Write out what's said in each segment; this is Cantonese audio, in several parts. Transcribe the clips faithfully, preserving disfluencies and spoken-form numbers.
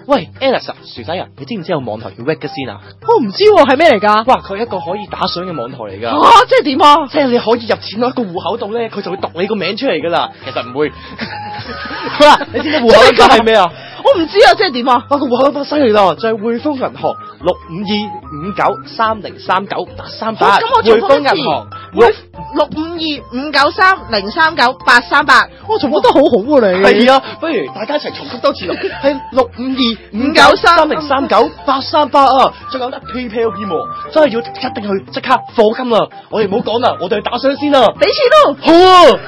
喂 Alice 啊，薯仔啊，你知唔知有網台叫 Wagazine 啊？ 我唔知喎，係咩嚟㗎？ 哇，佢係一個可以打賞嘅網台嚟㗎。 啊，即係點啊？ 即係你可以入錢到一個戶口度咧，佢就會讀你個名出嚟㗎啦。其實唔會。嗱，你知唔知戶口 number 係咩啊？ 我唔知啊，即係點啊？ 啊，個戶口 number 犀利啦，就係匯豐銀行六五二五九三零三九八三八。 咁我重複一次。 匯豐銀行六六五二五九三零三九八三八。我重複得好好喎你。 係啊，不如大家一齊重複多次咯。係六五二五九三零三九八三八啊！仲有得 PayPal 添喎，真係要一定去即刻課金啦！我哋唔好講啦，我哋去打賞先啦。 俾錢咯。 好啊！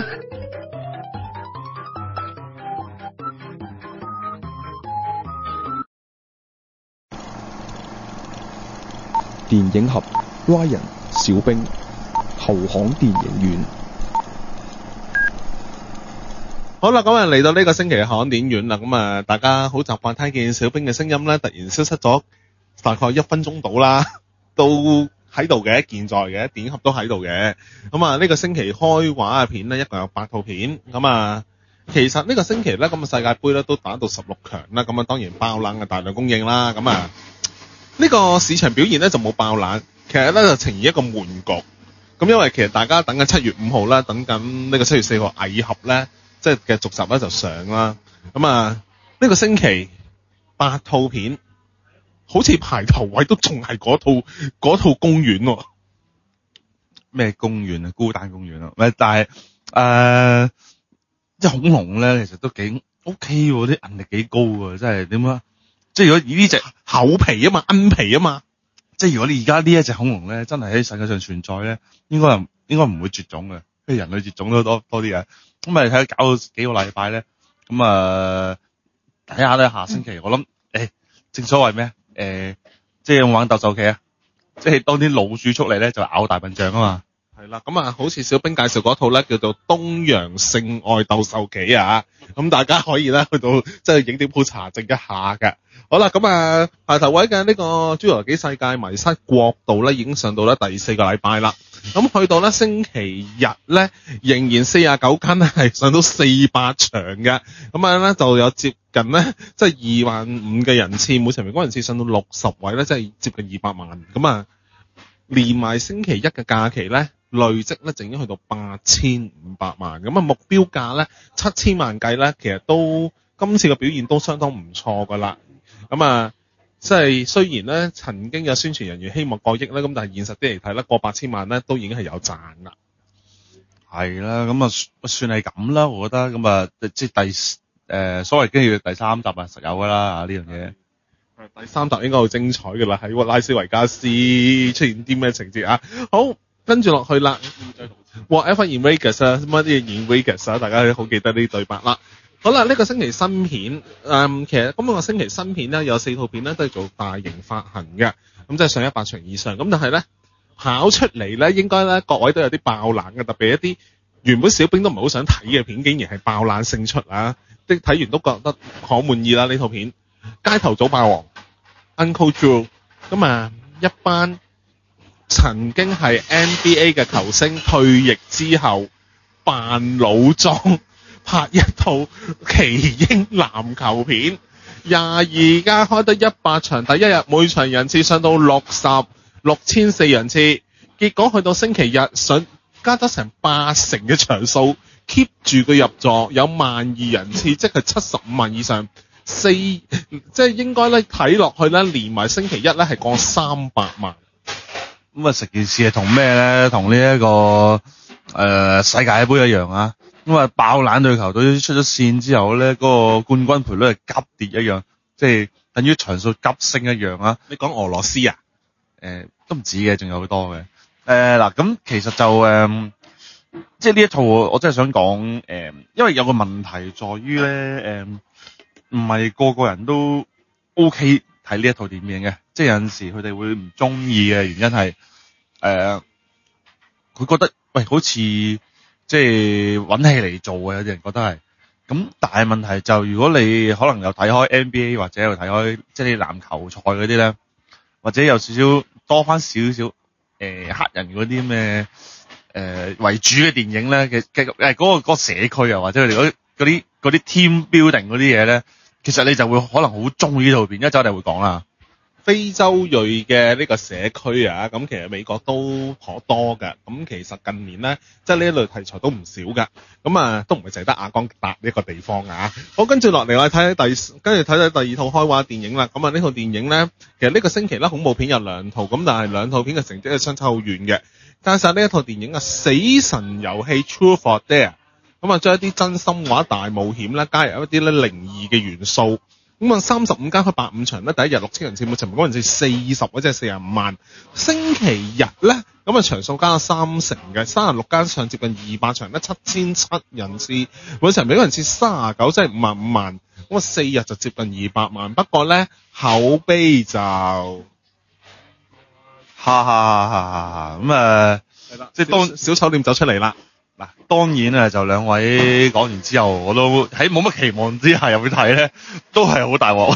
電影俠 Ryan 小冰後巷電影院。 好啦，咁啊嚟到呢個星期嘅後巷電影院啦，咁啊大家好習慣聽見小冰嘅聲音咧，突然消失咗大概一分鐘到啦，都喺度嘅，健在嘅，電影俠都喺度嘅。咁啊呢個星期開畫嘅片咧，一共有八套片。咁啊其實呢個星期咧，咁啊世界盃咧都打到十六強啦，咁啊當然爆冷嘅大量供應啦，咁啊。呢個市場表現咧就冇爆冷，其實咧就呈現一個悶局。咁因為其實大家等緊七月五號啦，等緊呢個七月四號蟻俠咧，即係嘅續集咧就上啦。咁啊呢個星期八套片，好似排頭位都仲係嗰套嗰套公園喎。 咩公園啊？孤單公園啊？咪但係誒，即係恐龍咧，其實都幾 OK 喎，啲韌力幾高喎，真係點啊？即係如果以呢隻厚皮啊嘛，韌皮啊嘛， 即係如果你而家呢一隻恐龍咧，真係喺世界上存在咧，應該應該唔會絕種嘅，因為人類絕種都多多啲嘅。咁咪睇下搞到幾個禮拜咧，咁啊睇下咧下星期，我諗誒、欸，正所謂咩誒，即係玩鬥獸棋啊，即係當啲老鼠出嚟咧，就咬大笨象啊嘛。 係啦，咁啊，好似小冰介紹嗰套咧，叫做《東洋性愛鬥獸棋》啊，咁大家可以咧去到即係影碟鋪查證一下嘅。好啦，咁啊排頭位嘅呢個《侏羅紀世界迷失國度》咧，已經上到咧第四個禮拜啦。咁去到咧星期日咧，仍然四十九間咧係上到四百場嘅，咁啊咧就有接近咧即係二萬五嘅人次，每場平均人次上到六十位咧，即係接近二百萬。咁啊連埋星期一嘅假期咧，累積咧，就已經去到八千五百萬，咁啊目標價咧七千萬計咧，其實都今次嘅表現都相當唔錯噶啦。咁啊，即係雖然咧曾經有宣傳人員希望過億咧，咁但係現實啲嚟睇咧，過八千萬咧都已經係有賺啦。 係啦，咁啊算係咁啦，我覺得咁啊，即係第誒、呃、所謂跟住第三集啊，實有噶啦啊呢樣嘢。 第三集應該好精彩噶啦，喺拉斯維加斯出現啲咩情節啊？好。跟住落去啦 ，Whatever in Vegas 啊，乜啲 in Vegas 啊，大家好記得呢啲對白啦。好啦，呢、這個星期新片，誒、嗯，其實今個星期新片咧有四套片咧都係做大型發行嘅，咁即係上一百場以上。咁但係咧跑出嚟咧，應該咧各位都有啲爆冷嘅，特別一啲原本小冰都唔係好想睇嘅片，竟然係爆冷勝出啊！啲睇完都覺得好滿意啦呢套片。街頭早霸王 Uncle Drew， 咁啊一班曾經係 N B A 嘅球星退役之後扮老裝拍一套奇英籃球片，廿二間開得一百場，第一日每場人次上到六十六千四人次，結果去到星期日上加得成八成嘅場數 keep 住佢入座有萬二人次，即係七十五萬以上，四即係應該咧睇落去咧連埋星期一咧係過三百萬。 咁啊，成件事係同咩咧？同呢一個誒、呃、世界盃一樣啊！咁啊，爆冷隊球隊出咗線之後咧，嗰、那個冠軍賠率係急跌一樣，即係等於場數急升一樣啊！ 你講俄羅斯啊？ 誒、呃，都唔止嘅，仲有好多嘅。誒、呃、嗱，咁其實就誒、呃，即係呢一套我真係想講誒、呃，因為有個問題在於咧，誒、呃，唔係個個人都 OK 睇呢一套電影嘅，即係有陣時佢哋會唔中意嘅原因係。誒、呃，佢覺得喂，好似即係揾戲嚟做嘅，有啲人覺得係。咁但係問題就，如果你可能有睇開 N B A 或者有睇開即係啲籃球賽嗰啲咧，或者有少少多翻少少誒黑人嗰啲咩誒為主嘅電影咧嘅嘅誒嗰個、嗰個社區啊，或者佢哋嗰啲嗰啲 team building 嗰啲嘢咧， 其實你就會可能好中意呢套片，一陣我哋會講啦。 非洲裔嘅呢個社區啊，咁其實美國都頗多嘅。咁其實近年咧，即係呢一類題材都唔少嘅。咁啊，都唔係淨係得亞江達呢個地方啊。好，跟住落嚟我哋睇睇第，跟住睇睇第二套開畫電影啦。咁啊，呢套電影咧，其實呢個星期咧恐怖片有兩套，咁但係兩套片嘅成績係相差好遠嘅。加上呢一套電影啊，《死神遊戲 Truth or Dare》，咁啊將一啲真心話大冒險咧加入一啲咧靈異嘅元素。咁啊，三十五間開八五場咧，第一日六千人次，每場嗰陣時四十或者係四十五萬。星期日咧，咁啊場數加咗三成嘅，三十六間場接近二百場咧，七千七人次，每場每個人次三十九，即係五萬五萬。咁啊四日就接近二百萬。不過咧口碑就哈哈哈哈哈咁啊， 係啦， 即係當小丑臉走出嚟啦。 嗱，當然啊，就兩位講完之後，我都喺冇乜期望之下入去睇咧，都係好大鑊，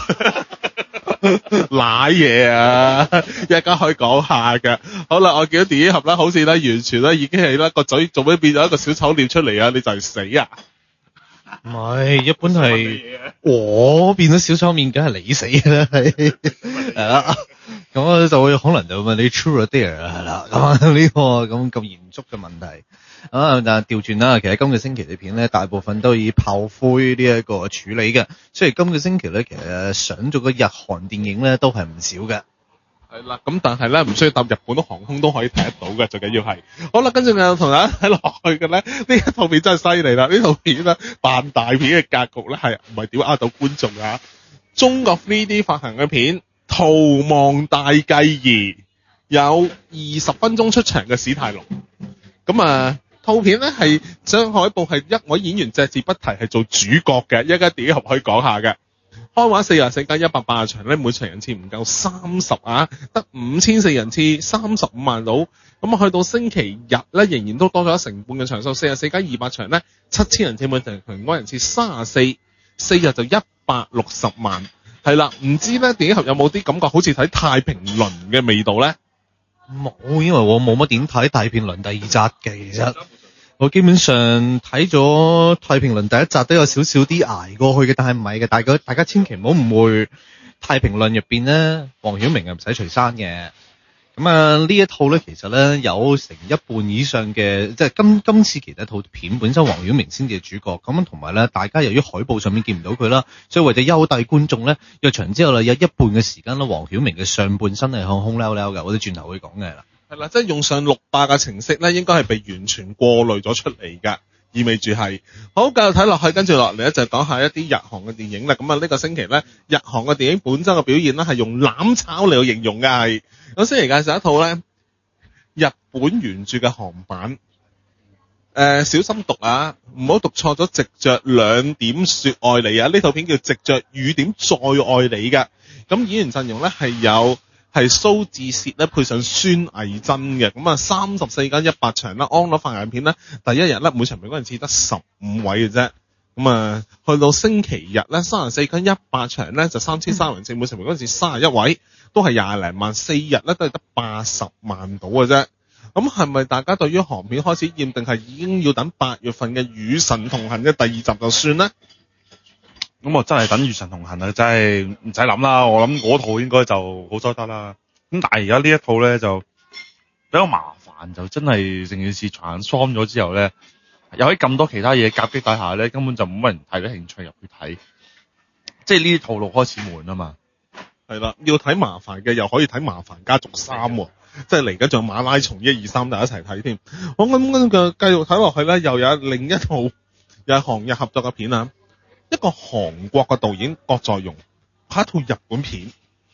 瀨嘢啊！一陣間可以講下嘅。好啦，我見到電影盒啦，好似咧完全咧已經係咧個嘴做咩變咗一個小丑臉出嚟啊！你就係死啊！ 唔係，一般係我變咗小丑面，梗係你死啦，係係啦。咁我就會可能就問你 True or Dare 係啦。咁啊呢個咁咁嚴肅嘅問題。啊！但係調轉啦，其實今個星期嘅片咧，大部分都以炮灰呢一個處理嘅。所以今個星期咧，其實上咗個日韓電影咧，都係唔少嘅。 係啦，咁但係咧唔需要搭日本航空都可以睇得到嘅，最緊要係。好啦，跟住我同大家睇落去嘅咧，呢一套片真係犀利啦！呢套片咧扮大片嘅格局咧係唔係點呃到觀眾啊？中國 三 D 發行嘅片《逃亡大計二》有二十分鐘出場嘅史泰龍，咁啊。套片咧係將海報係一位演員隻字不提係做主角嘅，一間電影盒可以講下嘅。開畫四十四間一百八十場咧，每場人次唔夠三十啊，得五千四人次，三十五萬到。咁啊，去到星期日咧，仍然都多咗一成半嘅場數，四十四間二百場咧，七千人次，每場平均人次三十四，四日就一百六十萬。係啦，唔知咧電影盒有冇啲感覺好似睇太平輪嘅味道咧？ 冇，因為我冇乜點睇《太平輪》第二集嘅，其實我基本上睇咗《太平輪》第一集都有少少啲捱過去嘅，但係唔係嘅，大家大家千祈唔好誤會，《太平輪》入邊咧，黃曉明係唔使除衫嘅。咁啊呢一套咧，其實咧有成一半以上嘅，即係今今次其實套片本身黃曉明先至係主角，咁同埋咧大家由於海報上面見唔到佢啦，所以為咗優待觀眾咧，入場之後啦有一半嘅時間咧，黃曉明嘅上半身係向空溜溜嘅，我哋轉頭會講嘅啦。 係啦，即係用上六百嘅程式咧，應該係被完全過濾咗出嚟㗎，意味住係好繼續睇落去，跟住落嚟咧就講下一啲日韓嘅電影啦。咁啊呢個星期咧，日韓嘅電影本身嘅表現咧係用攬炒嚟去形容嘅係。咁先嚟介紹一套咧日本原著嘅韓版，誒、呃、小心讀啊，唔好讀錯咗，藉着兩點說愛你啊！呢套片叫藉着雨點再愛你嘅。咁演員陣容咧係有係蘇志燮咧配上孫藝珍嘅。咁啊三十四間一百場啦，安樂發行片咧第一日咧每場平均人次得十五位嘅啫。咁啊去到星期日咧三十四間一百場咧就三千三人次，每場平均人次三十一位。都係廿零萬，四日咧都係得八十萬到嘅啫。咁係咪大家對於韓片開始厭，定係已經要等八月份嘅《與神同行》嘅第二集就算咧？ 咁我真係等《與神同行》啊，真係唔使諗啦。我諗嗰套應該就好收得啦。咁但係而家呢一套咧就比較麻煩，就真係成件事 transform 咗之後咧，又喺咁多其他嘢夾擊底下咧，根本就冇乜人睇得興趣入去睇。即係呢啲套路開始悶啊嘛。 係啦，要睇麻煩嘅又可以睇麻煩家族三喎，即係嚟緊仲有馬拉松一二三，大家一齊睇添。好，咁跟住繼續睇落去咧，又有另一套又係韓日合作嘅片啊，一個韓國嘅導演郭在容拍一套日本片，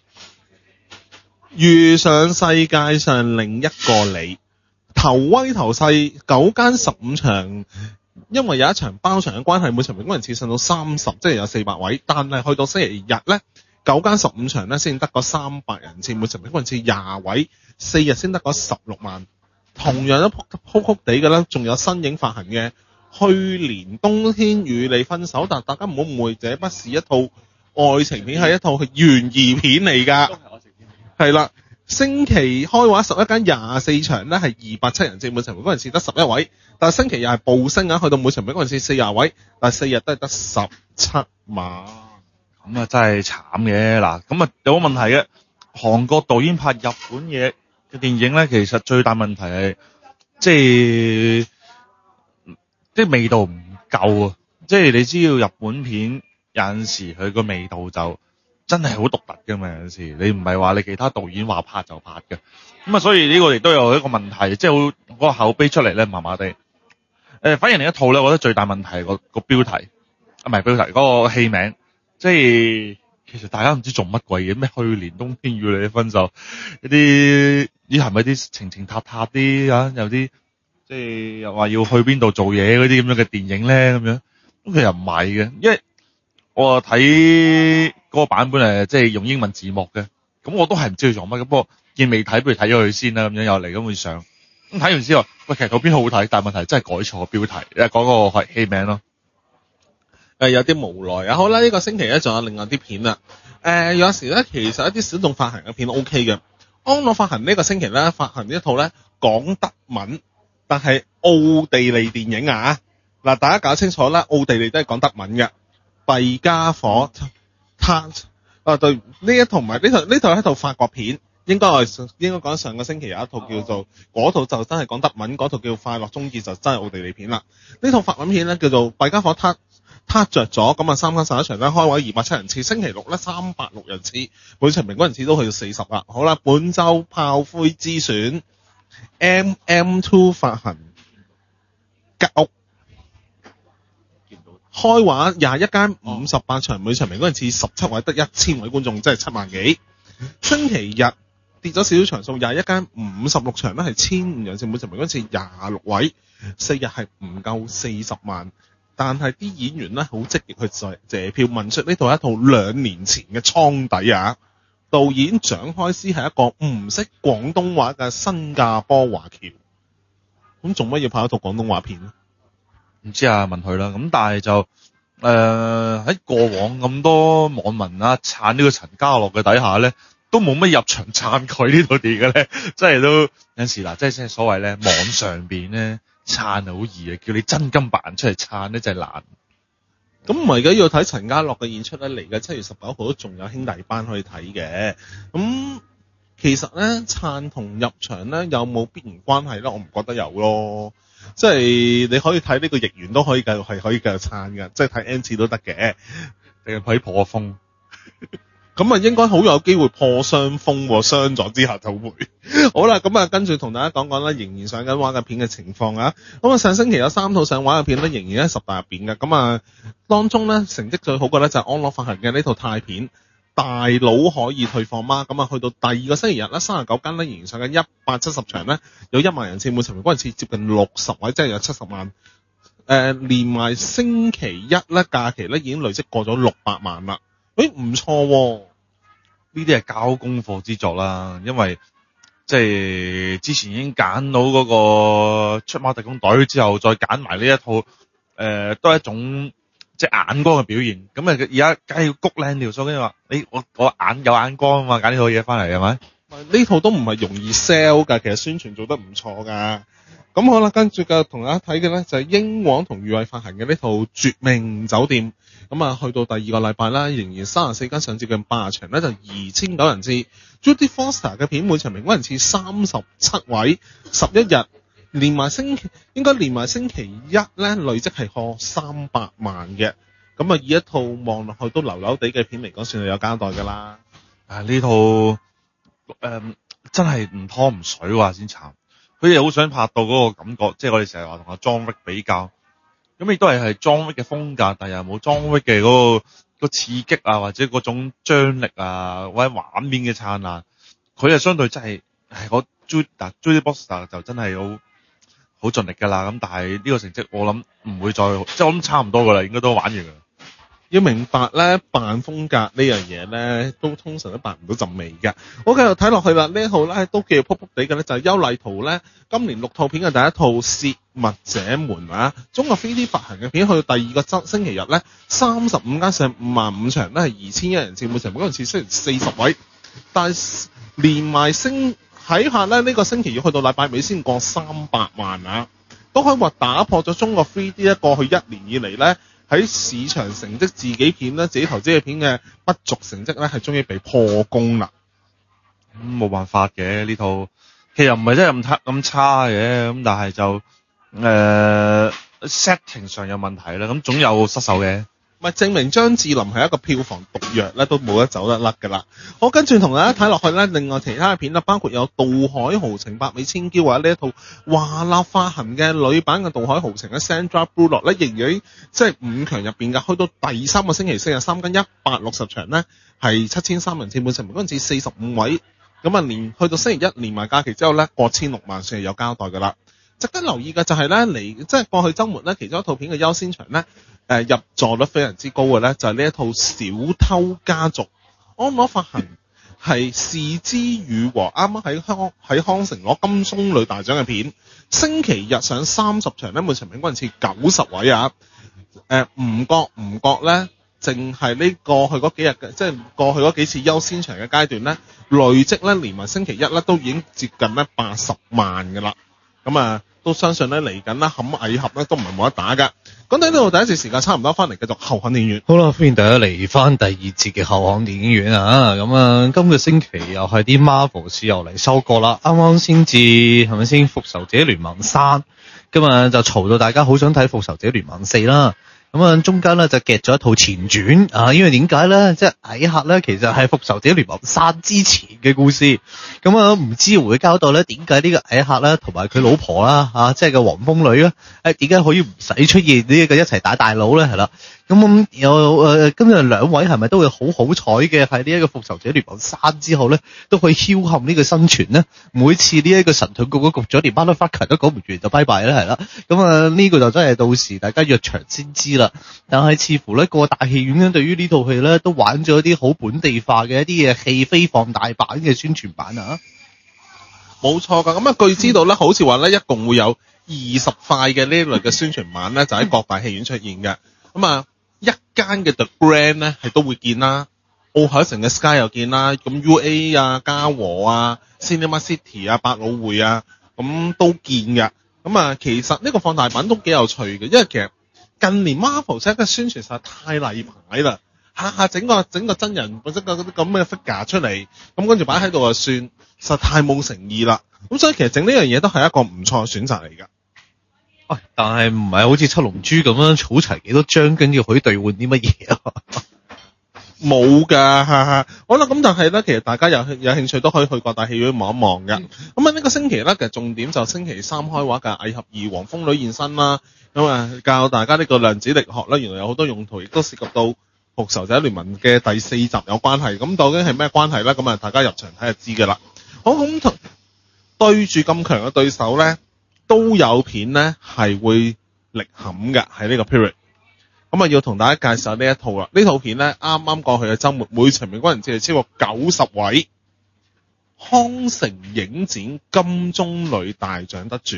遇上世界上另一個你，頭威頭勢，九間十五場，因為有一場包場嘅關係，每場平均人次上到三十，即係有四百位，但係去到星期日咧。九間十五場咧，先得個三百人次，每場平均人次廿位，四日先得個十六萬。同樣都撲撲地嘅啦，仲有新影發行嘅去年冬天與你分手，但大家唔好誤會，這不是一套愛情片，係一套懸疑片嚟㗎。係啦，星期開畫十一間廿四場咧，係二百七人次，每場平均人次得十一位。但係星期日係暴升啊，去到每場平均人次四十位，但係四日都係得十七萬。 咁啊真係慘嘅。嗱，咁啊有個問題嘅，韓國導演拍日本嘢嘅電影咧，其實最大問題係即係即係味道唔夠啊！即係你知道日本片有陣時佢個味道就真係好獨特㗎嘛，有陣時你唔係話你其他導演話拍就拍嘅。咁啊，所以呢個亦都有一個問題，即係好嗰個口碑出嚟咧麻麻地。誒，反而另一套咧，我覺得最大問題係個個標題，啊唔係標題，嗰個戲名，即係其實大家唔知做乜鬼嘢，咩去年冬天與你分手，一啲咦係咪啲情情塔塔啲啊？有啲即係又話要去邊度做嘢嗰啲咁樣嘅電影咧，咁樣咁其實唔係嘅，因為我睇嗰個版本誒，即係用英文字幕嘅，咁我都係唔知佢做乜嘅，不過見未睇，不如睇咗佢先啦，咁樣又嚟咁會上。咁睇完之後，喂，其實嗰邊好好睇，但係問題真係改錯標題，誒講個戲名咯。 誒有啲無奈啊！好啦，呢、這個星期咧仲有另外啲片啦。誒、呃、有時咧其實一啲小眾發行嘅片 O K 嘅。安樂發行呢個星期咧發行一套咧講德文，但係奧地利電影啊！嗱，大家搞清楚啦，奧地利都係講德文嘅。弊家伙，他啊對呢一套唔係呢套呢套係一套法國片。應該我應該講上個星期有一套叫做嗰套就真係講德文，嗰套叫快樂終結就真係奧地利片啦。呢套法文片咧叫做弊家伙撻撻着咗，咁啊三間十一場咧開位二百七人次，星期六咧三百六人次，每場平均人次都去到四十啦。好啦，本週炮灰之選 M M 二 發行吉屋，開畫廿一間五十八場，每場平均人次十七位，得一千位觀眾，即係七萬幾。星期日跌咗少少場數，廿一間五十六場咧係千五人次，每場平均次廿六位，四日係唔夠四十萬，但係啲演員咧好積極去謝謝票，問出呢套係一套兩年前嘅倉底啊！導演蔣開師係一個唔識廣東話嘅新加坡華僑，咁做乜要拍一套廣東話片咧？ 唔知啊，問佢啦。咁但係就誒喺、呃、過往咁多網民啊撐呢個陳家樂嘅底下咧，都冇乜入場撐佢呢套電影嘅咧，真係都有陣時嗱，即係即係所謂咧網上邊咧撐係好易嘅，叫你真金白銀出嚟撐咧真係難。 咁唔係而家要睇陳家樂嘅演出咧，嚟嘅七月十九號都仲有兄弟班可以睇嘅。咁其實咧撐同入場咧有冇必然關係咧？我唔覺得有咯。即係你可以睇呢個譯員都可以繼續係可以繼續撐嘅，即係睇 N 次都得嘅， 定係可以破風。 咁啊應該好有機會破雙風喎，傷咗之後就會。好啦，咁啊跟住同大家講講啦，仍然上緊畫嘅片嘅情況啊。咁啊上星期有三套上畫嘅片咧，仍然喺十大入邊嘅。咁啊當中咧成績最好嘅咧就係安樂發行嘅呢套泰片。大佬可以退貨嗎？咁啊，去到第二個星期日咧，三十九間咧仍然上緊一百七十場咧，有一萬人次，每場平均人次接近六十位，即係有七十萬。誒、呃，連埋星期一咧假期咧已經累積過咗六百萬啦。誒，唔錯喎！ 呢啲係交功課之作啦，因為即係之前已經揀到嗰個出馬特工隊之後，再揀埋呢一套，誒、呃，都係一種。即係眼光嘅表現，咁啊而家梗係要谷靚條數，跟住話你我我眼有眼光啊嘛，揀呢套嘢翻嚟係咪？ 呢套都唔係容易 sell 㗎，其實宣傳做得唔錯㗎。咁好啦，跟住繼續同大家睇嘅咧就係英皇同裕惠發行嘅呢套《絕命酒店》。咁啊去到第二個禮拜啦，仍然三十四間上接近八十場咧，就二千九人次。Jodie Foster 嘅片每場平均人次三十七位，十一日。連埋星期應該連埋星期一咧，累積係破三百萬嘅。咁啊，以一套望落去都流流地嘅片嚟講，算係有交代㗎啦。 啊，呢套誒、呃、真係唔拖唔水話先慘。佢哋好想拍到嗰個感覺，即係我哋成日話同阿 John Wick 比較，咁亦都係係 John Wick 嘅風格，但係又冇 John Wick 嘅嗰個、嗰個刺激啊，或者嗰種張力啊，或者畫面嘅燦爛。佢係相對真係係我 Jodie Foster 就真係好。好盡力㗎啦，咁但係呢個成績我諗唔會再，即係我諗差唔多㗎啦，應該都玩完㗎啦。 要明白咧，扮風格呢樣嘢咧，都通常都扮唔到陣味㗎。我繼續睇落去啦，呢一套咧都叫撲撲地嘅咧，就係、是、邱禮圖咧今年六套片嘅第一套《竊密者們》啊，中國 三 D 發行嘅片，去到第二個周星期日咧，三十五間上五萬五場咧係二千一人次，每場每人次雖然四十位，但係連埋星。睇下咧，呢個星期要去到禮拜尾先過三百萬啊！都可以話打破咗中國 三 D 咧過去一年以嚟咧喺市場成績自己片咧，自己投資嘅片嘅不俗成績咧，係終於被破功啦。 咁冇、嗯、辦法嘅呢套，其實唔係真係咁差咁差嘅，咁但係就誒、呃、setting 上有問題啦，咁總有失手嘅。 咪證明張智霖係一個票房毒藥咧，都冇得走得甩㗎啦。好，跟住同大家睇落去咧，另外其他嘅片啦，包括有《渡海豪情》、《百美千嬌》或者呢一套華納發行嘅女版嘅《渡海豪情》咧 ，Sandra Bullock 咧仍然即係五強入邊嘅，去到第三個星期四日三更一百六十場咧，係七千三人次，本成本嗰陣時四十五位，咁啊連去到星期一連埋假期之後咧，過千六萬算係有交代㗎啦。值得留意嘅就係咧，嚟即係過去週末咧，其中一套片嘅優先場咧。誒、呃、入座率非常之高嘅咧，就係、是、呢一套《小偷家族》，安攞發行係是枝裕和，啱啱喺康喺康城攞金棕櫚大獎嘅片，星期日上三十場咧，每場平均人次九十位啊！誒唔覺唔覺咧，淨係呢過去嗰幾日嘅，即係過去嗰幾次優先場嘅階段咧，累積咧連埋星期一咧都已經接近咧八十萬㗎啦，咁啊都相信咧嚟緊啦，冚蟻俠咧都唔係冇得打㗎。講到呢度第一節時間差唔多，翻嚟繼續後巷電影院。 好啦，歡迎大家嚟翻第二節嘅後巷電影院啊！咁啊，今個星期又係啲 Marvel 又嚟收割啦。啱啱先至係咪先復仇者聯盟三，今日就嘈到大家好想睇復仇者聯盟四啦。咁啊，中間咧就夾咗一套前傳啊，因為點解咧？即係蟻客咧，其實係復仇者聯盟三之前嘅故事。咁啊，唔知會交代咧點解呢個蟻客咧同埋佢老婆啦，啊，即係個黃蜂女咧，誒點解可以唔使出現呢一個一齊打大佬咧？係啦。咁有誒，今日兩位係咪都會好好彩嘅？喺呢一個復仇者聯盟三之後咧，都可以僥倖呢個生存咧。每次呢一個神盾局嘅局長連 motherfucker 都講唔完就拜拜啦，係啦。咁啊，呢個就真係到時大家約場先知啦。但係似乎咧個大戲院咧對於呢套戲咧都玩咗一啲好本地化嘅一啲嘅戲飛放大版嘅宣傳版啊。 冇錯㗎，咁啊據知道咧，好似話咧一共會有二十塊嘅呢類嘅宣傳版咧，就喺各大戲院出現嘅。咁啊。一間嘅 The Grand 咧係都會見啦，奧海城嘅 Sky 又見啦，咁 U A 啊、嘉禾啊、Cinema City 啊、百老匯啊，咁都見嘅。咁啊，其實呢個放大版都幾有趣嘅，因為其實近年 Marvel 嘅宣傳實在太例牌啦，下下整個整個真人或者個嗰啲咁嘅 figure 出嚟，咁跟住擺喺度就算，實在太冇誠意啦。咁所以其實整呢樣嘢都係一個唔錯嘅選擇嚟㗎。 喂、哎，但係唔係好似七龍珠咁樣儲齊幾多張，跟住可以兌換啲乜嘢啊？ 冇㗎，哈哈。好啦，咁但係咧，其實大家有有興趣都可以去各大戲院望一望㗎。咁啊，呢個星期咧，其實重點就星期三開畫嘅蟻俠二黃蜂女現身啦。咁啊，教大家呢個量子力學咧，原來有好多用途，亦都涉及到復仇者聯盟嘅第四集有關係。咁究竟係咩關係咧？咁啊，大家入場睇就知㗎啦。好，咁對住咁強嘅對手咧，都有片咧係會力撼嘅喺呢個 period， 咁啊要同大家介紹呢一套啦。呢套片咧啱啱過去嘅週末，每場平均人次係超過九十位，康城影展金棕櫚大獎得主。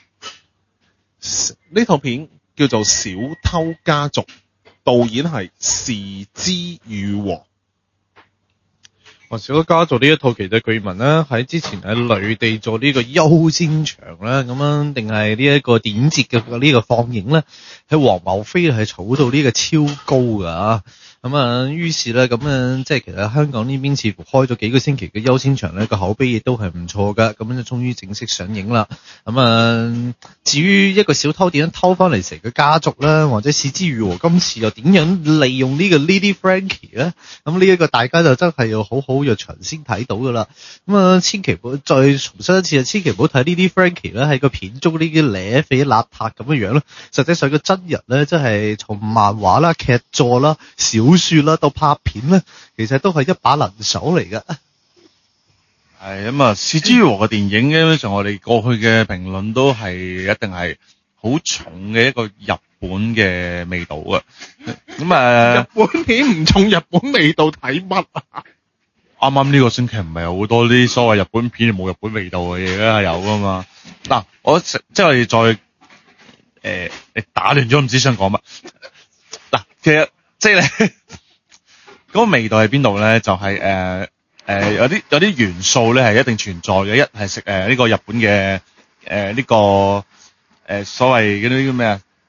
呢套片叫做《小偷家族》，導演係是枝裕和。 哦，小偷家族呢一套其實據聞咧喺之前喺內地做呢個優先場咧，咁樣定係呢一個電節嘅呢個放映咧，喺黃茂飛係炒到呢個超高㗎。咁啊，於是咧咁啊，即係其實香港呢邊似乎開咗幾個星期嘅優先場咧，個口碑亦都係唔錯㗎。咁樣就終於正式上映啦。咁啊，至於一個小偷點樣偷翻嚟成個家族咧，或者是枝裕和今次又點樣利用呢個 Lily Frankie 咧？咁呢一個大家就真係要好好入場先睇到㗎啦。咁啊，千祈唔好再重申一次啊！千祈唔好睇 Lily Frankie 咧喺個片中呢啲瀨肥邋遢咁樣樣咯。實際上個真人咧，真係從漫畫啦、劇作啦、小說啦到拍片咧，其實都係一把能手嚟㗎。 係咁啊，是枝裕和嘅電影基本上我哋過去嘅評論都係一定係好重嘅一個日本嘅味道啊。咁啊， 日本片唔重日本味道睇乜啊？ 啱啱呢個星期唔係好多啲所謂日本片冇日本味道嘅嘢啦，有㗎嘛。嗱，我即係我哋再誒、呃，你打亂咗唔知想講乜。嗱，其實即係咧，嗰個味道喺邊度咧？就係誒誒有啲有啲元素咧係一定存在嘅。一係食誒呢個日本嘅誒呢個誒、呃、所謂嗰啲叫咩啊？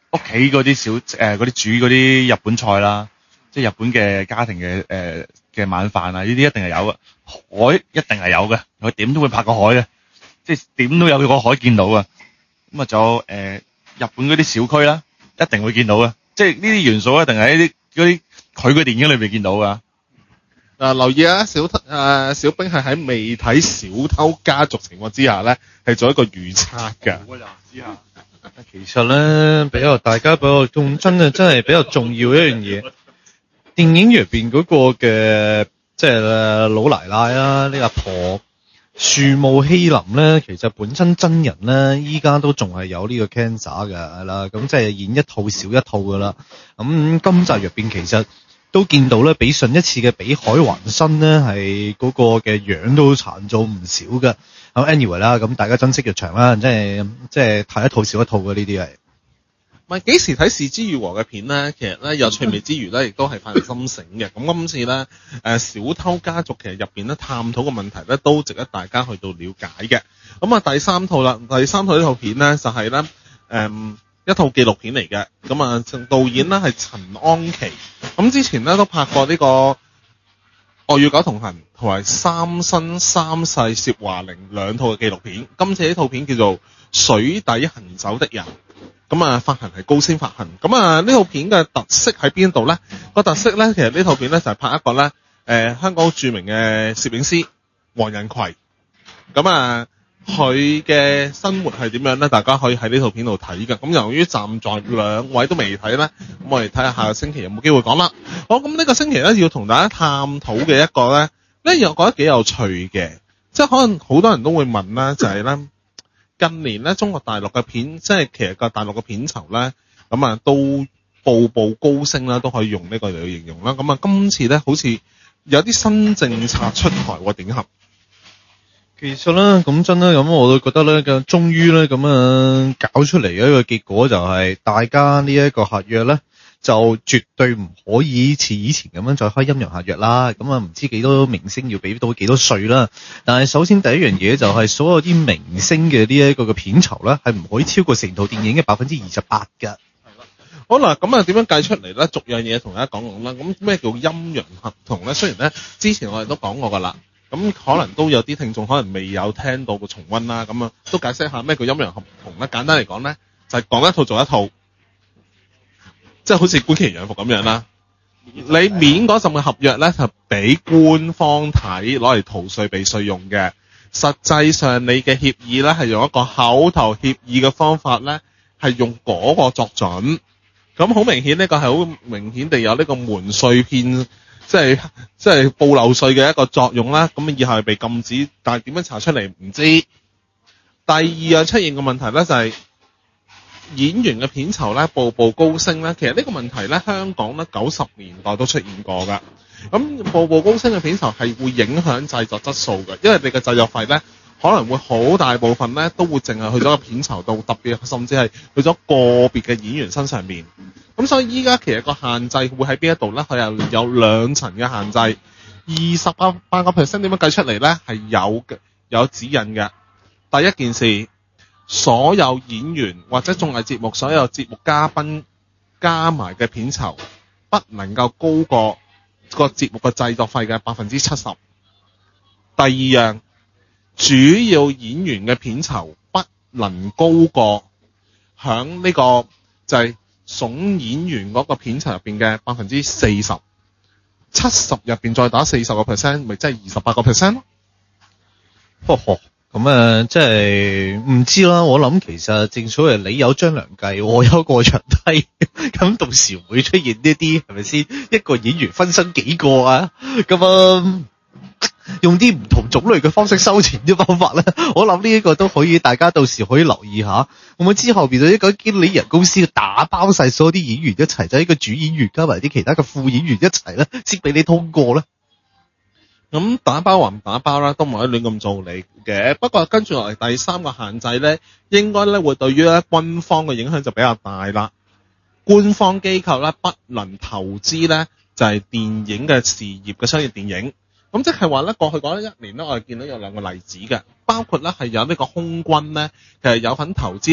屋企嗰啲小誒嗰啲煮嗰啲日本菜啦，即係日本嘅家庭嘅誒嘅晚飯啊，呢啲一定係有嘅。海一定係有嘅，佢點都會拍個海嘅，即係點都有個海見到嘅。咁啊，仲有誒、呃、日本嗰啲小區啦，一定會見到嘅，即係呢啲元素一定喺啲嗰啲佢嘅電影裏邊見到㗎。 嗱、呃，留意啊，小誒、呃、小兵係喺未睇小偷家族情況之下咧，係做一個預測㗎。 之下， 其實咧，比較大家比較重真啊，真係比較重要一樣嘢。電影入邊嗰個嘅即係老奶奶啦，呢阿婆樹木希林咧，其實本身真人咧，依家都仲係有呢個 cancer 嘅係啦，咁即係演一套少一套噶啦。咁今集入邊其實都見到咧，比上一次嘅比海還深咧，係嗰個嘅樣都殘咗唔少嘅。咁 anyway 啦，咁大家珍惜日常啦，即係即係睇一套少一套嘅呢啲係。 唔係幾時睇是枝裕和嘅片咧？其實咧有趣味之餘咧，亦都係發人心醒嘅。咁今次咧，誒、呃、小偷家族其實入邊咧探討嘅問題咧，都值得大家去到了解嘅。咁啊，第三套啦，第三套呢套片咧就係咧誒一套紀錄片嚟嘅。咁啊，導演咧係陳安琪。咁之前咧都拍過呢、這個《愛與狗同行》同埋《三生三世涉華陵》兩套嘅紀錄片。今次呢套片叫做《水底行走的人》。咁啊，發行係高先發行。咁啊，呢套片嘅特色喺邊度咧？個特色咧，其實呢套片咧就係拍一個咧，誒、呃、香港著名嘅攝影師黃仁葵。咁啊，佢嘅生活係點樣咧？大家可以喺呢套片度睇嘅。咁由於站在兩位都未睇咧，咁我哋睇下下個星期有冇機會講啦。好，咁呢個星期咧要同大家探討嘅一個咧，呢又覺得幾有趣嘅，即係可能好多人都會問啦，就係咧。近年咧，中國大陸嘅片，即係其實個大陸嘅片酬咧，咁啊都步步高升啦，都可以用呢個嚟去形容啦。咁啊，今次咧好似有啲新政策出台喎，點合？ 其實咧，咁真咧，咁我都覺得咧，嘅終於咧，咁啊搞出嚟嘅一個結果就係，大家呢一個合約咧，就絕對唔可以似以前咁樣再開陰陽合約啦。咁啊，唔知幾多明星要俾到幾多稅啦。但係首先第一樣嘢就係所有啲明星嘅呢一個嘅片酬咧，係唔可以超過成套電影嘅百分之二十八㗎。 好啦，咁啊點樣計出嚟咧？逐樣嘢同大家講講啦。咁咩叫陰陽合同咧？雖然咧之前我哋都講過㗎啦，咁可能都有啲聽眾可能未有聽到個重溫啦。咁啊，都解釋下咩叫陰陽合同咧？簡單嚟講咧，就係、是、講一套做一套。即係好似官期養服咁樣啦，你面嗰陣嘅合約咧就俾官方睇，攞嚟逃稅避稅用嘅。實際上你嘅協議咧係用一個口頭協議嘅方法咧，係用嗰個作準。咁好明顯呢個係好明顯地有呢個瞞稅騙，即係即係報漏稅嘅一個作用啦。咁以後係被禁止，但係點樣查出嚟唔知。第二樣出現嘅問題咧就係、是。演員嘅片酬咧步步高升咧，其實呢個問題咧香港咧九十年代都出現過㗎。咁步步高升嘅片酬係會影響製作質素嘅，因為你嘅製作費咧可能會好大部分咧都會淨係去咗個片酬度，特別甚至係去咗個別嘅演員身上面。咁所以依家其實個限制會喺邊一度咧？佢又有兩層嘅限制，二十八個 percent 點樣計出嚟咧？係有嘅，有指引嘅。第一件事。所有演員或者綜藝節目所有節目嘉賓加埋嘅片酬不能夠高過個節目嘅製作費嘅百分之七十。第二樣，主要演員嘅片酬不能高過響呢個就係總演員嗰個片酬入邊嘅百分之四十。七十入邊再打四十個 percent， 咪即係二十八個 percent 咯。 呵呵。咁啊，即係唔知啦。我諗其實正所謂你有張良計，我有過牆梯，咁到時會出現呢啲係咪先？一個演員分身幾個啊？咁啊，用啲唔同種類嘅方式收錢啲方法咧，我諗呢一個都可以，大家到時可以留意下。咁啊，之後變咗一個經理人公司打包晒所有啲演員一齊，就一個主演員加埋啲其他嘅副演員一齊咧，先俾你通過咧。 咁打包還唔打包啦，都唔可以亂咁做你嘅。不過跟住落嚟第三個限制咧，應該咧會對於咧軍方嘅影響就比較大啦。官方機構咧不能投資咧就係、是、電影嘅事業嘅商業電影。咁即係話咧過去嗰一年咧，我哋見到有兩個例子嘅，包括咧係有呢個空軍咧，其實有份投資咧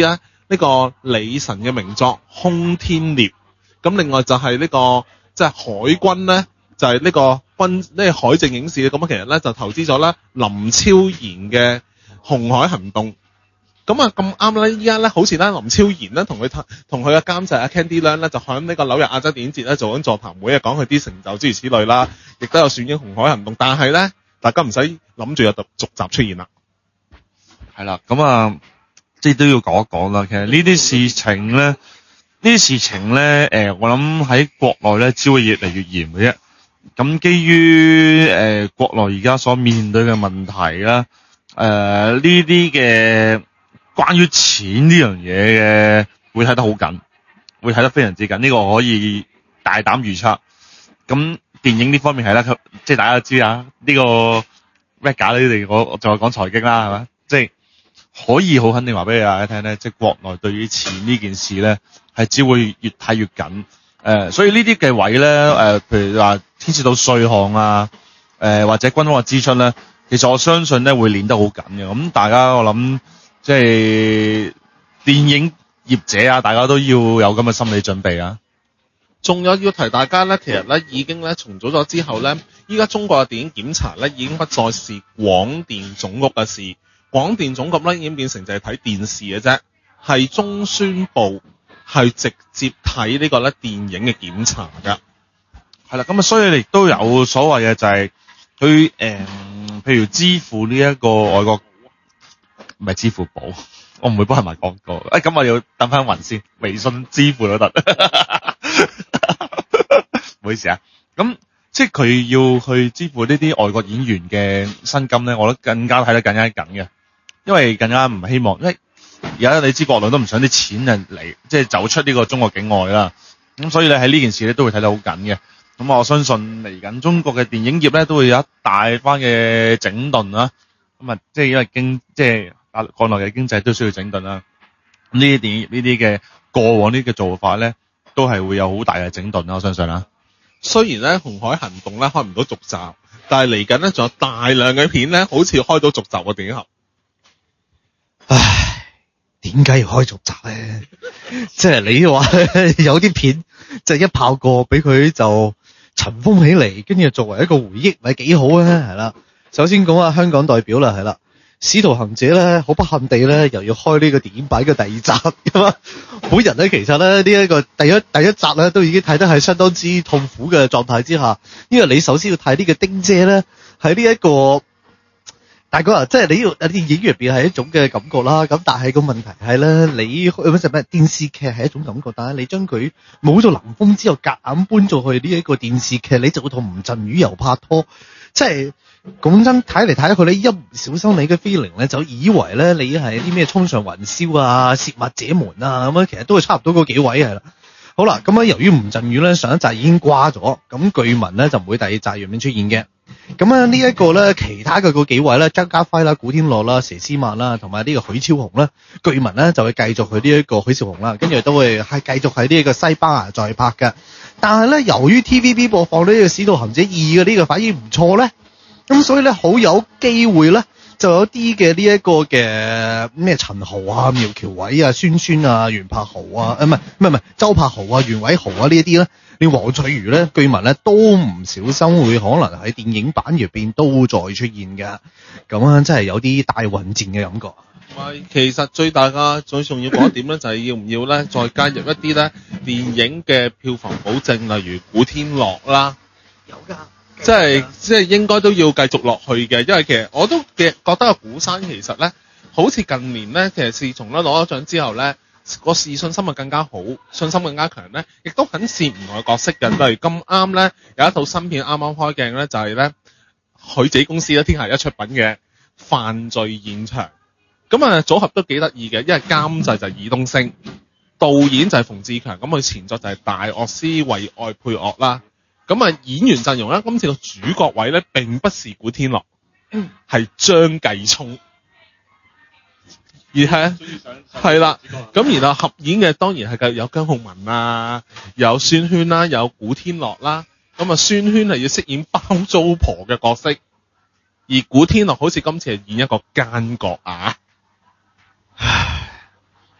呢個李晨嘅名作《空天獵》，咁另外就係呢、這個即係、就是、海軍咧，就係、是、呢個軍呢、這個、海政影視咁啊，其實咧就投資咗咧林超賢嘅《紅海行動》。咁啊咁啱咧，依家咧好似咧林超賢咧同佢同佢嘅監製阿 Candy Leung 咧就喺呢個紐約亞洲電影節咧做緊座談會啊，講佢啲成就諸如此類啦，亦都有選映《紅海行動》，但係咧大家唔使諗住有續續集出現啦。 係啦，咁啊，即係都要講一講啦。其實呢啲事情咧，呢啲事情咧，誒、呃，我諗喺國內咧只會越嚟越嚴嘅啫。咁基於誒、呃、國內而家所面對嘅問題啦，誒呢啲嘅。關於錢呢樣嘢嘅，會睇得好緊，會睇得非常之緊，呢、這個可以大膽預測。咁電影呢方面係啦，即係大家都知啊，呢、這個咩假呢啲我我仲係講財經啦，係嘛？即係可以好肯定話俾大家聽咧，即係國內對於錢呢件事咧，係只會越睇越緊。誒、呃，所以呢啲嘅位咧，誒、呃，譬如話牽涉到稅項啊，誒、呃、或者軍方嘅支出咧，其實我相信咧會練得好緊嘅。咁大家我諗。即係電影業者啊，大家都要有咁嘅心理準備啊。 仲有要提大家咧，其實咧已經咧重組咗之後咧，依家中國嘅電影檢查咧已經不再是廣電總局嘅事，廣電總局咧已經變成就係睇電視嘅啫，係中宣部係直接睇呢個咧電影嘅檢查㗎。 係啦，咁啊，所以亦都有所謂嘅就係佢誒，譬如支付呢一個外國。唔係支付寶，我唔會幫人賣廣告。誒，咁我要等翻雲先，微信支付都得。唔好意思啊。咁即係佢要去支付呢啲外國演員嘅薪金咧，我覺得更加睇得更加緊嘅，因為更加唔希望，因為而家你知國內都唔想啲錢人嚟，即係走出呢個中國境外啦。咁所以咧喺呢件事咧都會睇得好緊嘅。咁我相信嚟緊中國嘅電影業咧都會有一大番嘅整頓啦。咁啊，即係因為經即係。啊，國內嘅經濟都需要整頓啦。呢啲電影業呢啲嘅過往呢嘅做法咧，都係會有好大嘅整頓啦。我相信啦。 雖然咧《紅海行動》咧開唔到續集，但係嚟緊咧仲有大量嘅片咧，好似開到續集嘅電影俠。 唉，點解要開續集咧？即係你話有啲片即係一炮過，俾佢就塵封起嚟，跟住作為一個回憶，咪幾好啊？係啦，首先講下香港代表啦，係啦。使徒行者咧，好不幸地咧，又要開呢個電影版嘅第二集咁啊！本人咧，其實咧呢一、這個第一第一集咧，都已經睇得係相當之痛苦嘅狀態之下，因為你首先要睇呢個丁姐咧，喺呢一個大哥啊，即係你要電影入邊係一種嘅感覺啦。咁但係個問題係咧，你乜乜電視劇係一種感覺，但係你將佢冇咗林峰之後，夾硬搬咗去呢一個電視劇，你就會同吳鎮宇又拍拖，即係。講真，睇嚟睇去咧，一唔小心你嘅 feeling 咧，就以為咧你係啲咩衝上雲霄啊、竊密者們啊咁樣，其實都係差唔多嗰幾位係啦。好啦，咁啊，由於吳鎮宇咧上一集已經瓜咗，咁據聞咧就唔會第二集入面出現嘅。咁啊，呢一個咧，其他嘅嗰幾位咧，張家輝啦、古天樂啦、佘詩曼啦，同埋呢個許超雄啦，據聞咧就會繼續去呢一個許紹雄啦，跟住都會係繼續喺呢一個西班牙再拍嘅。但係咧，由於 T V B 播放呢個《使徒行者二》嘅呢個反應唔錯咧。咁所以咧，好有機會咧，就有啲嘅呢一個嘅咩陳豪啊、苗僑偉啊、孫孫啊、袁柏豪啊，誒唔係唔係唔係周柏豪啊、袁偉豪啊呢一啲咧，連黃翠如咧，據聞咧都唔小心會可能喺電影版入邊都再出現嘅，咁啊真係有啲大混戰嘅感覺。 其實最大嘅最重要嗰一點咧，就係要唔要咧再加入一啲咧電影嘅票房保證，例如古天樂啦， 有㗎。 即係即係應該都要繼續落去嘅，因為其實我都嘅覺得個古山其實咧，好似近年咧，其實自從咧攞咗獎之後咧，個自信心啊更加好，信心更加強咧，亦都很試唔同嘅角色嘅。例如咁啱咧，有一套新片啱啱開鏡咧，就係咧佢自己公司咧天下一出品嘅《犯罪現場》。咁啊組合都幾得意嘅，因為監製就係爾冬陞，導演就係馮志強，咁佢前作就係《大樂師為愛配樂》啦。咁啊，演員陣容咧，今次個主角位咧並不是古天樂，係張繼聰，而係係啦。咁然後合演嘅當然係有姜浩文啊，有孫軒啦，有古天樂啦。咁啊，孫軒係要飾演包租婆嘅角色，而古天樂好似今次係演一個奸角啊。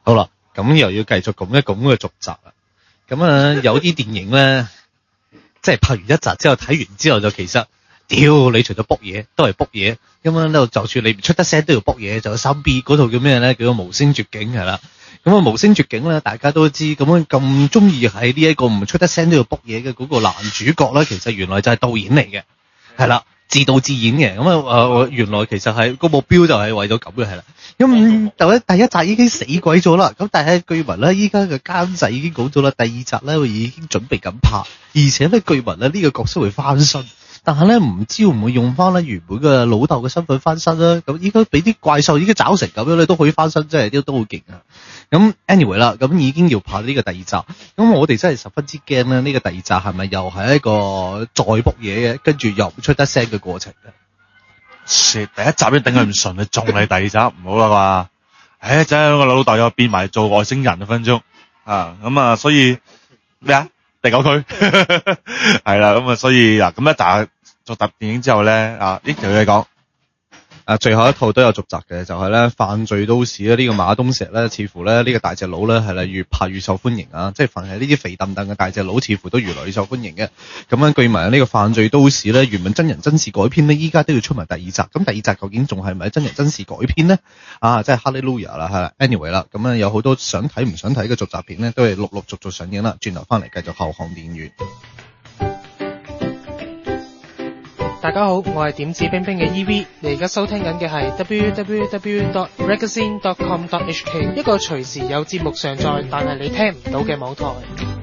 好啦，咁又要繼續咁一咁嘅續集啦。咁啊，有啲電影咧，即係拍完一集之後睇完之後就其實，屌你除咗卜嘢都係卜嘢，咁樣咧就算你唔出得聲都要卜嘢，就有三 B 嗰套叫咩咧？叫做無聲絕境係啦。咁啊，無聲絕境咧，大家都知咁樣咁中意喺呢一個唔出得聲都要卜嘢嘅嗰個男主角咧，其實原來就係導演嚟嘅，係啦。自導自演嘅，咁啊誒原來其實係個目標就係為咗咁嘅係啦。咁就咧第一集已經死鬼咗啦，咁但係據聞咧依家嘅監製已經講咗啦，第二集咧會已經準備緊拍，而且咧據聞咧呢個角色會翻身，但係咧唔知會唔會用翻咧原本嘅老豆嘅身份翻身啦。咁依家俾啲怪獸已經找成咁樣咧都可以翻身，真係都都好勁啊！咁 anyway 啦，咁已經要拍呢個第二集，咁我哋真係十分之驚啦！呢、這個第二集係咪又係一個再卜嘢嘅，跟住又唔出得聲嘅過程咧？ 切，第一集已經頂佢唔順，你仲嚟第二集唔好啦嘛？唉，真係我老豆又變埋做外星人一分鐘啊！咁啊，所以咩啊？第九區係啦，咁啊，所以嗱，咁一集做特電影之後咧，啊，呢條嘢講。 啊，最後一套都有續集嘅，就係咧犯罪都市咧，呢個馬東石咧，似乎咧呢個大隻佬咧係啦越拍越受歡迎啊！即係凡係呢啲肥墩墩嘅大隻佬，似乎都越來越受歡迎嘅。咁樣據聞呢個犯罪都市咧原本真人真事改編咧，依家都要出埋第二集。咁第二集究竟仲係咪真人真事改編咧？啊，即係哈利路亞啦，係啦 ，anyway 啦，咁樣有好多想睇唔想睇嘅續集片咧，都係陸陸續續上映啦。轉頭翻嚟繼續後巷電影院。 大家好，我係點指兵兵嘅 E V， 你而家收聽緊嘅係 double-u double-u double-u dot magazine dot com dot h k， 一個隨時有節目上載，但係你聽唔到嘅網台。